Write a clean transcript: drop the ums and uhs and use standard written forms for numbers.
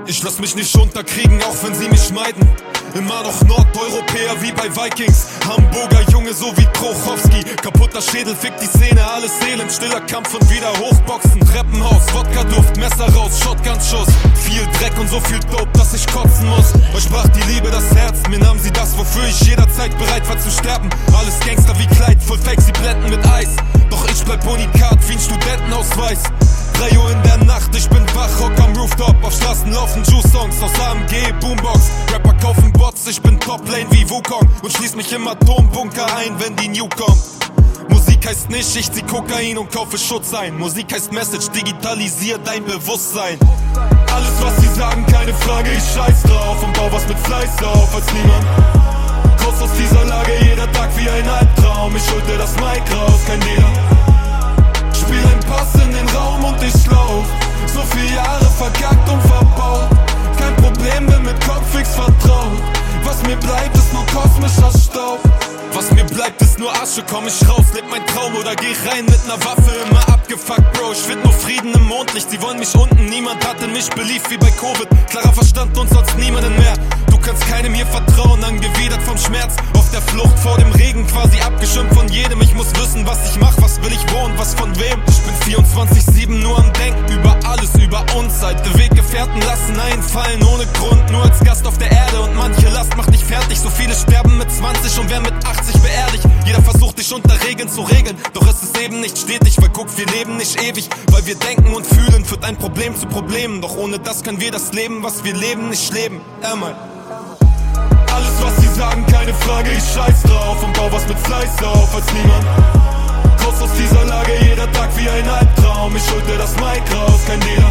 Ich lass mich nicht unterkriegen, auch wenn sie mich meiden. Immer noch Nordeuropäer wie bei Vikings. Hamburger Junge so wie Trochowski. Kaputter Schädel, fickt die Szene, alles Seelen. Stiller Kampf und wieder hochboxen. Treppenhaus, Wodka-Duft, Messer raus, Shotgun-Schuss. Viel Dreck und so viel Dope, dass ich kotzen muss. Euch brach die Liebe das Herz, mir nahm sie das, wofür ich jederzeit bereit war zu sterben. Alles Gangster wie Kleid, voll Fake, sie blenden mit Eis. Doch ich bleib Unikat wie ein Studentenausweis. 3 Uhr in der Nacht, ich bin wach, hock am Rooftop. Auf Straßen laufen Juice-Songs aus AMG, Boombox. Rapper kaufen Bots, ich bin Top-Lane wie Wukong. Und schließ mich im Atombunker ein, wenn die New kommt. Musik heißt nicht, ich zieh Kokain und kaufe Schutz ein. Musik heißt Message, digitalisier dein Bewusstsein. Alles was sie sagen, keine Frage, ich scheiß drauf. Und bau was mit Fleiß auf, als niemand. Raus aus dieser Lage, jeder Tag wie ein Albtraum. Ich holte das Mic raus, kein Leder. Spiel ein Pass in den Raum und ich lauf. So viele Jahre verkackt und verbaut. Kein Problem, bin mit Kopf fix vertraut. Was mir bleibt, ist nur kosmischer Staub. Was mir bleibt, ist nur Asche, komm ich raus, leb mein Traum oder geh rein mit ner Waffe, immer abgefuckt, Bro. Ich find nur Frieden im Mondlicht, sie wollen mich unten, niemand hat in mich beliebt wie bei Covid. Klarer Verstand und sonst niemanden mehr. Du kannst keinem hier vertrauen, angewidert vom Schmerz. Auf der Flucht vor dem Regen, quasi abgeschirmt von jedem. Ich muss wissen, was ich mach, was will ich, wo und was von wem. Ich bin 24/7 nur am Denken, über alles, über uns. Alte Weggefährten lassen einfallen ohne Grund, nur als Gast auf der Erde. Und manche Last macht dich fertig, so viele sterben mit 20 und wer mit 80 beerdigt. Jeder versucht dich unter Regeln zu regeln, doch es ist eben nicht stetig, weil guck, wir leben nicht ewig. Weil wir denken und fühlen, führt ein Problem zu Problemen. Doch ohne das können wir das Leben, was wir leben, nicht leben. Alles was sie sagen, keine Frage, ich scheiß drauf. Und bau was mit Fleiß auf, als niemand. Raus aus dieser Lage, jeder Tag wie ein Albtraum. Ich holte das Mic raus, kein Leder.